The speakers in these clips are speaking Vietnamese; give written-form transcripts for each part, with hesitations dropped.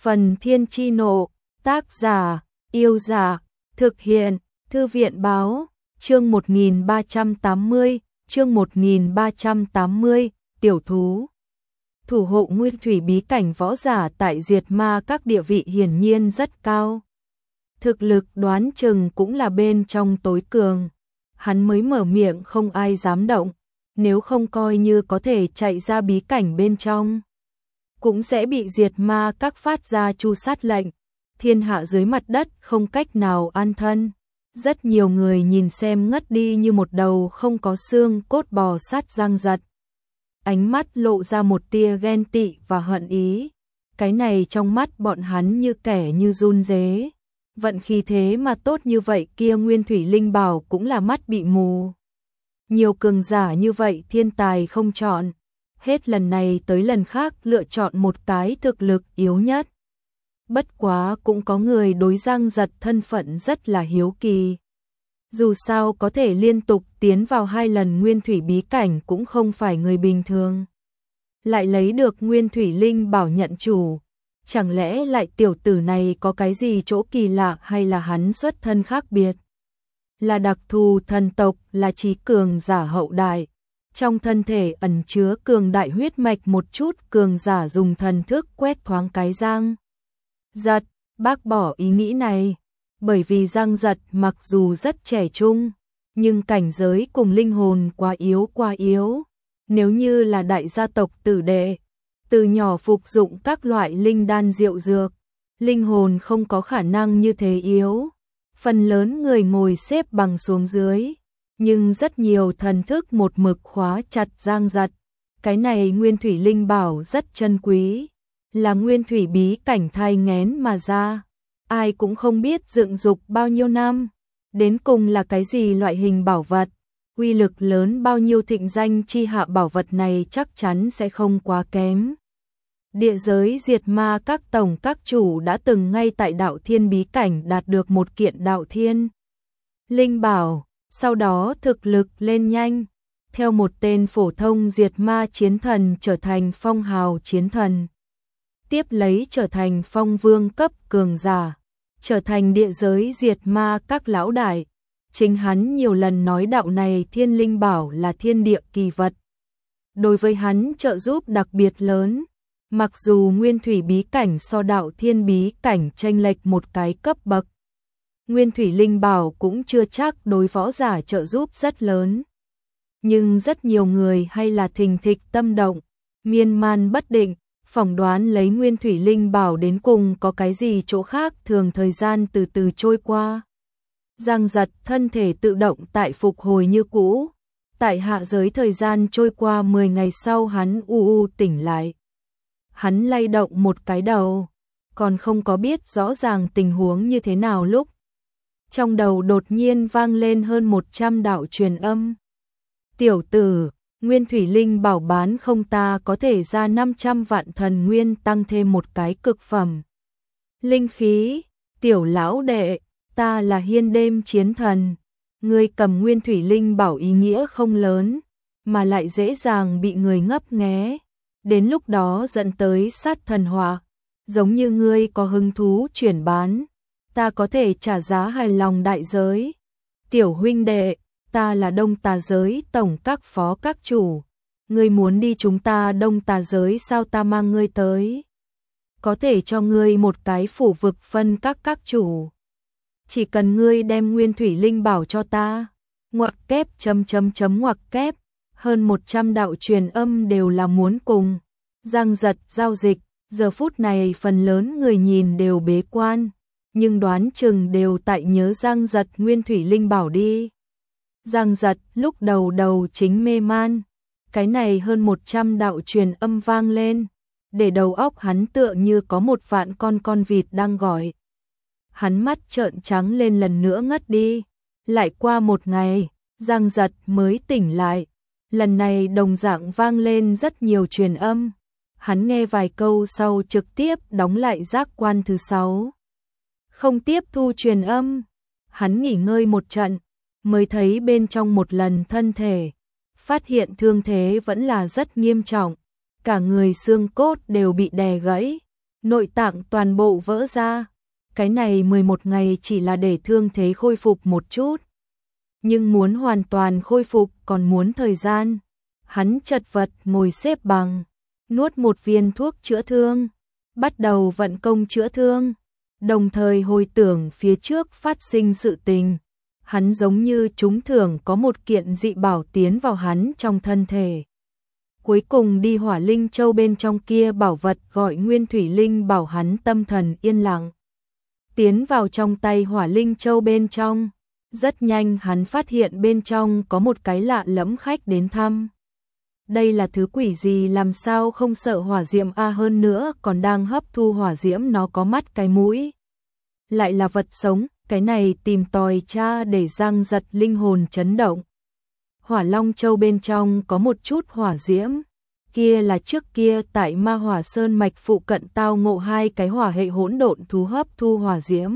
Phần Thiên Chi Nộ, tác giả, Yêu Giả, thực hiện, Thư viện Báo, chương 1380, chương 1380, tiểu thú. Thủ hộ nguyên thủy bí cảnh võ giả tại Diệt Ma các địa vị hiển nhiên rất cao. Thực lực đoán chừng cũng là bên trong tối cường. Hắn mới mở miệng không ai dám động, nếu không coi như có thể chạy ra bí cảnh bên trong, cũng sẽ bị Diệt Ma các phát ra tru sát lệnh. Thiên hạ dưới mặt đất không cách nào an thân. Rất nhiều người nhìn xem ngất đi như một đầu không có xương cốt bò sát răng giật. Ánh mắt lộ ra một tia ghen tị và hận ý. Cái này trong mắt bọn hắn như kẻ như run rế. Vận khí thế mà tốt như vậy kia Nguyên Thủy Linh Bảo cũng là mắt bị mù. Nhiều cường giả như vậy thiên tài không chọn. Hết lần này tới lần khác lựa chọn một cái thực lực yếu nhất. Bất quá cũng có người đối Giang Giật thân phận rất là hiếu kỳ. Dù sao có thể liên tục tiến vào 2 lần Nguyên Thủy bí cảnh cũng không phải người bình thường. Lại lấy được Nguyên Thủy Linh Bảo nhận chủ. Chẳng lẽ lại tiểu tử này có cái gì chỗ kỳ lạ hay là hắn xuất thân khác biệt? Là đặc thù thần tộc, là trí cường giả hậu đại. Trong thân thể ẩn chứa cường đại huyết mạch, một chút cường giả dùng thần thức quét thoáng cái Giang Giật, bác bỏ ý nghĩ này. Bởi vì Giang Giật mặc dù rất trẻ trung, nhưng cảnh giới cùng linh hồn quá yếu. Nếu như là đại gia tộc tử đệ, từ nhỏ phục dụng các loại linh đan diệu dược, linh hồn không có khả năng như thế yếu. Phần lớn người ngồi xếp bằng xuống dưới, nhưng rất nhiều thần thức một mực khóa chặt Giang Giật. Cái này Nguyên Thủy Linh Bảo rất chân quý, là Nguyên Thủy bí cảnh thai nghén mà ra. Ai cũng không biết dựng dục bao nhiêu năm, đến cùng là cái gì loại hình bảo vật, uy lực lớn bao nhiêu, thịnh danh chi hạ bảo vật này chắc chắn sẽ không quá kém. Địa giới Diệt Ma các tổng các chủ đã từng ngay tại Đạo Thiên bí cảnh đạt được một kiện Đạo Thiên Linh Bảo, sau đó thực lực lên nhanh, theo một tên phổ thông Diệt Ma chiến thần trở thành phong hào chiến thần. Tiếp lấy trở thành phong vương cấp cường giả, trở thành địa giới Diệt Ma các lão đại. Chính hắn nhiều lần nói đạo này Thiên Linh Bảo là thiên địa kỳ vật. Đối với hắn trợ giúp đặc biệt lớn, mặc dù Nguyên Thủy bí cảnh so Đạo Thiên bí cảnh chênh lệch một cái cấp bậc. Nguyên Thủy Linh Bảo cũng chưa chắc đối võ giả trợ giúp rất lớn. Nhưng rất nhiều người hay là thình thịch tâm động, miên man bất định, phỏng đoán lấy Nguyên Thủy Linh Bảo đến cùng có cái gì chỗ khác thường. Thời gian từ từ trôi qua. Giang Giật thân thể tự động tại phục hồi như cũ. Tại hạ giới thời gian trôi qua 10 ngày sau hắn tỉnh lại. Hắn lay động một cái đầu, còn không có biết rõ ràng tình huống như thế nào lúc. Trong đầu đột nhiên vang lên hơn 100 đạo truyền âm. Tiểu tử, Nguyên Thủy Linh Bảo bán không, ta có thể ra 500 vạn thần nguyên tăng thêm một cái cực phẩm linh khí. Tiểu lão đệ, ta là Hiên Đêm chiến thần. Ngươi cầm Nguyên Thủy Linh Bảo ý nghĩa không lớn, mà lại dễ dàng bị người ngấp nghé. Đến lúc đó dẫn tới sát thần họa. Giống như ngươi có hứng thú chuyển bán, ta có thể trả giá hài lòng đại giới. Tiểu huynh đệ, ta là Đông Tà giới tổng các phó các chủ. Ngươi muốn đi chúng ta Đông Tà giới sao, ta mang ngươi tới. Có thể cho ngươi một cái phủ vực phân các chủ. Chỉ cần ngươi đem Nguyên Thủy Linh Bảo cho ta. Ngoặc kép ngoặc kép. Hơn 100 đạo truyền âm đều là muốn cùng Giang Giật giao dịch. Giờ phút này phần lớn người nhìn đều bế quan, nhưng đoán chừng đều tại nhớ Giang Giật Nguyên Thủy Linh Bảo đi. Giang Giật lúc đầu chính mê man. Cái này hơn 100 đạo truyền âm vang lên, để đầu óc hắn tựa như có một vạn con vịt đang gọi. Hắn mắt trợn trắng lên, lần nữa ngất đi. Lại qua một ngày, Giang Giật mới tỉnh lại. Lần này đồng dạng vang lên rất nhiều truyền âm. Hắn nghe vài câu sau trực tiếp đóng lại giác quan thứ 6. Không tiếp thu truyền âm. Hắn nghỉ ngơi một trận, mới thấy bên trong một lần thân thể. Phát hiện thương thế vẫn là rất nghiêm trọng. Cả người xương cốt đều bị đè gãy. nội tạng toàn bộ vỡ ra. Cái này 11 ngày chỉ là để thương thế khôi phục một chút. Nhưng muốn hoàn toàn khôi phục còn muốn thời gian. Hắn chật vật ngồi xếp bằng, nuốt một viên thuốc chữa thương, bắt đầu vận công chữa thương, đồng thời hồi tưởng phía trước phát sinh sự tình. Hắn giống như trúng thưởng có một kiện dị bảo tiến vào hắn trong thân thể. Cuối cùng đi Hỏa Linh Châu bên trong kia bảo vật gọi Nguyên Thủy Linh bảo, hắn tâm thần yên lặng. Tiến vào trong tay Hỏa Linh Châu bên trong, rất nhanh hắn phát hiện bên trong có một cái lạ lẫm khách đến thăm. Đây là thứ quỷ gì, làm sao không sợ hỏa diệm a, hơn nữa còn đang hấp thu hỏa diễm, nó có mắt cái mũi. Lại là vật sống, cái này tìm tòi tra để Giang Giật linh hồn chấn động. Hỏa Long Châu bên trong có một chút hỏa diễm, kia là trước kia tại Ma Hỏa Sơn mạch phụ cận tao ngộ hai cái hỏa hệ hỗn độn thú hấp thu hỏa diễm.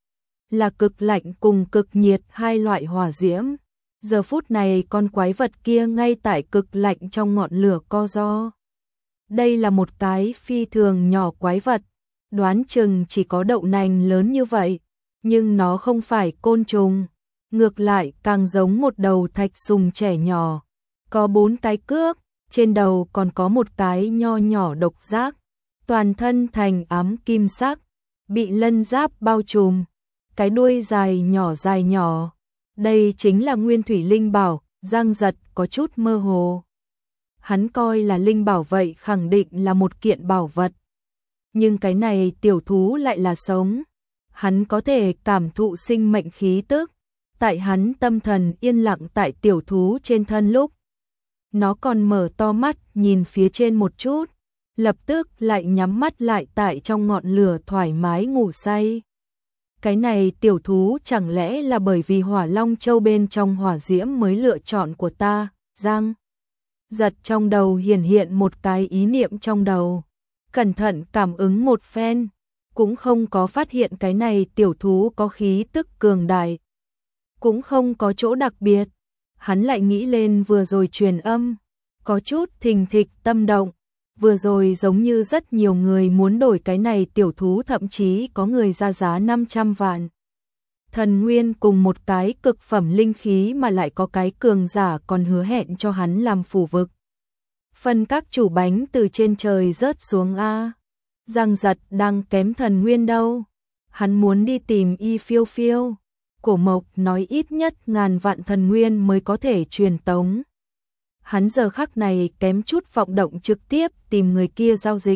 Là cực lạnh cùng cực nhiệt hai loại hỏa diễm. Giờ phút này con quái vật kia ngay tại cực lạnh trong ngọn lửa co ro. Đây là một cái phi thường nhỏ quái vật, đoán chừng chỉ có đậu nành lớn như vậy, nhưng nó không phải côn trùng, ngược lại càng giống một đầu thạch sùng trẻ nhỏ, có 4 cái cước, trên đầu còn có một cái nho nhỏ độc giác, toàn thân thành ám kim sắc, bị lân giáp bao trùm, cái đuôi dài nhỏ. Đây chính là Nguyên Thủy Linh bảo. Giang Giật có chút mơ hồ. Hắn coi là linh bảo vậy khẳng định là một kiện bảo vật. Nhưng cái này tiểu thú lại là sống. Hắn có thể cảm thụ sinh mệnh khí tức. Tại hắn tâm thần yên lặng tại tiểu thú trên thân lúc, nó còn mở to mắt nhìn phía trên một chút, lập tức lại nhắm mắt lại tại trong ngọn lửa thoải mái ngủ say. Cái này tiểu thú chẳng lẽ là bởi vì Hỏa Long Châu bên trong hỏa diễm mới lựa chọn của ta? Giang Giật trong đầu hiện một cái ý niệm trong đầu, cẩn thận cảm ứng một phen, cũng không có phát hiện cái này tiểu thú có khí tức cường đại, cũng không có chỗ đặc biệt. Hắn lại nghĩ lên vừa rồi truyền âm, có chút thình thịch tâm động. Vừa rồi giống như rất nhiều người muốn đổi cái này tiểu thú, thậm chí có người ra giá 500 vạn. Thần nguyên cùng một cái cực phẩm linh khí mà lại có cái cường giả còn hứa hẹn cho hắn làm phù vực. Phân các chủ bánh từ trên trời rớt xuống a. Giang Giật đang kém thần nguyên đâu. Hắn muốn đi tìm Y Phiêu Phiêu. Cổ Mộc nói ít nhất 1000 vạn thần nguyên mới có thể truyền tống. Hắn giờ khắc này kém chút vọng động trực tiếp tìm người kia giao dịch.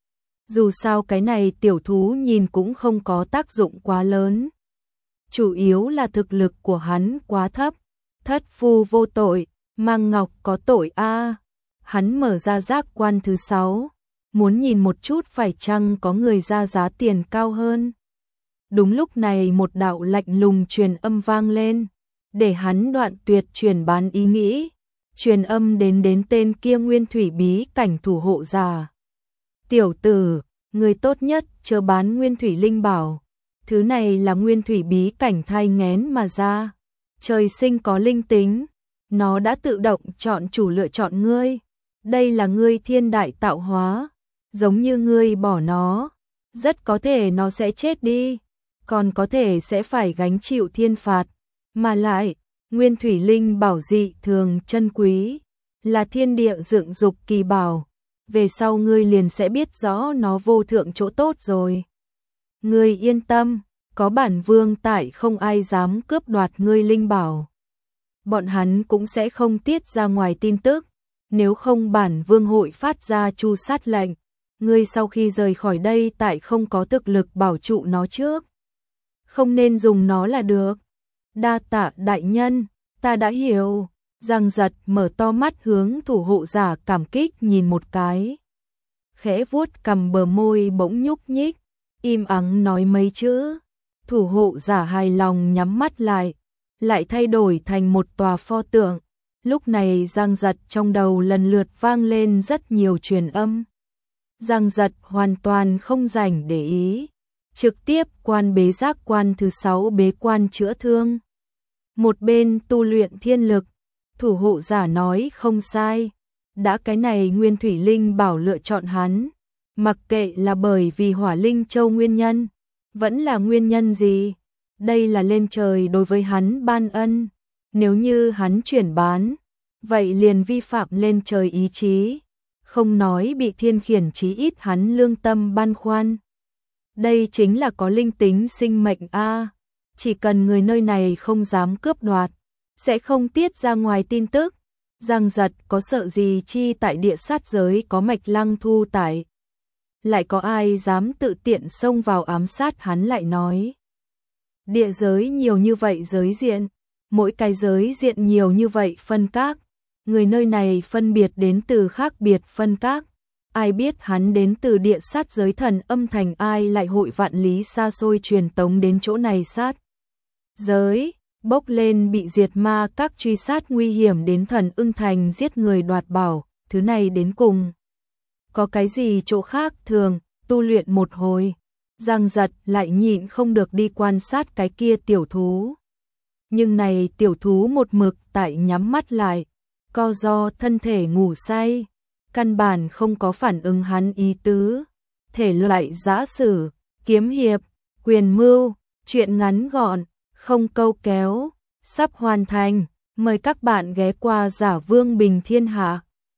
Dù sao cái này tiểu thú nhìn cũng không có tác dụng quá lớn. Chủ yếu là thực lực của hắn quá thấp. Thất phu vô tội, Mang Ngọc có tội a. Hắn mở ra giác quan thứ 6, muốn nhìn một chút phải chăng có người ra giá tiền cao hơn. Đúng lúc này một đạo lạnh lùng truyền âm vang lên, để hắn đoạn tuyệt truyền bán ý nghĩ. Truyền âm đến tên kia Nguyên Thủy bí cảnh thủ hộ giả. Tiểu tử, người tốt nhất chớ bán Nguyên Thủy Linh bảo. Thứ này là Nguyên Thủy bí cảnh thai nghén mà ra. Trời sinh có linh tính. Nó đã tự động chọn chủ lựa chọn ngươi. Đây là ngươi thiên đại tạo hóa. Giống như ngươi bỏ nó, rất có thể nó sẽ chết đi. Còn có thể sẽ phải gánh chịu thiên phạt. Mà lại, Nguyên Thủy Linh bảo dị thường chân quý, là thiên địa dựng dục kỳ bảo, về sau ngươi liền sẽ biết rõ nó vô thượng chỗ tốt rồi. Ngươi yên tâm, có bản vương tại không ai dám cướp đoạt ngươi linh bảo. Bọn hắn cũng sẽ không tiết ra ngoài tin tức, nếu không bản vương hội phát ra tru sát lệnh, ngươi sau khi rời khỏi đây tại không có thực lực bảo trụ nó trước. Không nên dùng nó là được. Đa tạ đại nhân, ta đã hiểu. Giang Giật mở to mắt hướng thủ hộ giả cảm kích nhìn một cái. Khẽ vuốt cầm bờ môi bỗng nhúc nhích, im ắng nói mấy chữ. Thủ hộ giả hài lòng nhắm mắt lại thay đổi thành một tòa pho tượng. Lúc này Giang Giật trong đầu lần lượt vang lên rất nhiều truyền âm. Giang Giật hoàn toàn không rảnh để ý, trực tiếp quan bế giác quan thứ 6 bế quan chữa thương. Một bên tu luyện thiên lực, thủ hộ giả nói không sai, đã cái này Nguyên Thủy Linh bảo lựa chọn hắn, Mặc kệ là bởi vì Hỏa Linh Châu nguyên nhân, vẫn là nguyên nhân gì, đây là lên trời đối với hắn ban ân, nếu như hắn chuyển bán, vậy liền vi phạm lên trời ý chí, không nói bị thiên khiển, chí ít hắn lương tâm băn khoăn. Đây chính là có linh tính sinh mệnh a, chỉ cần người nơi này không dám cướp đoạt, sẽ không tiết ra ngoài tin tức. Giang Giật có sợ gì chi, tại địa sát giới có Mạch Lăng Thu tại, lại có ai dám tự tiện xông vào ám sát hắn, lại nói. Địa giới nhiều như vậy giới diện, mỗi cái giới diện nhiều như vậy phân các, người nơi này phân biệt đến từ khác biệt phân các, ai biết hắn đến từ địa sát giới Thần Âm Thành, ai lại hội vạn lý xa xôi truyền tống đến chỗ này sát giới, bốc lên bị diệt ma các truy sát nguy hiểm đến Thần Ưng Thành giết người đoạt bảo, thứ này đến cùng có cái gì chỗ khác thường. Tu luyện một hồi, Giang Giật lại nhịn không được đi quan sát cái kia tiểu thú. Nhưng này tiểu thú một mực tại nhắm mắt lại, co do thân thể ngủ say, căn bản không có phản ứng hắn ý tứ. Thể loại giã sử, kiếm hiệp, quyền mưu, truyện ngắn gọn, không câu kéo, sắp hoàn thành. Mời các bạn ghé qua Giả Vương Bình Thiên Hạ.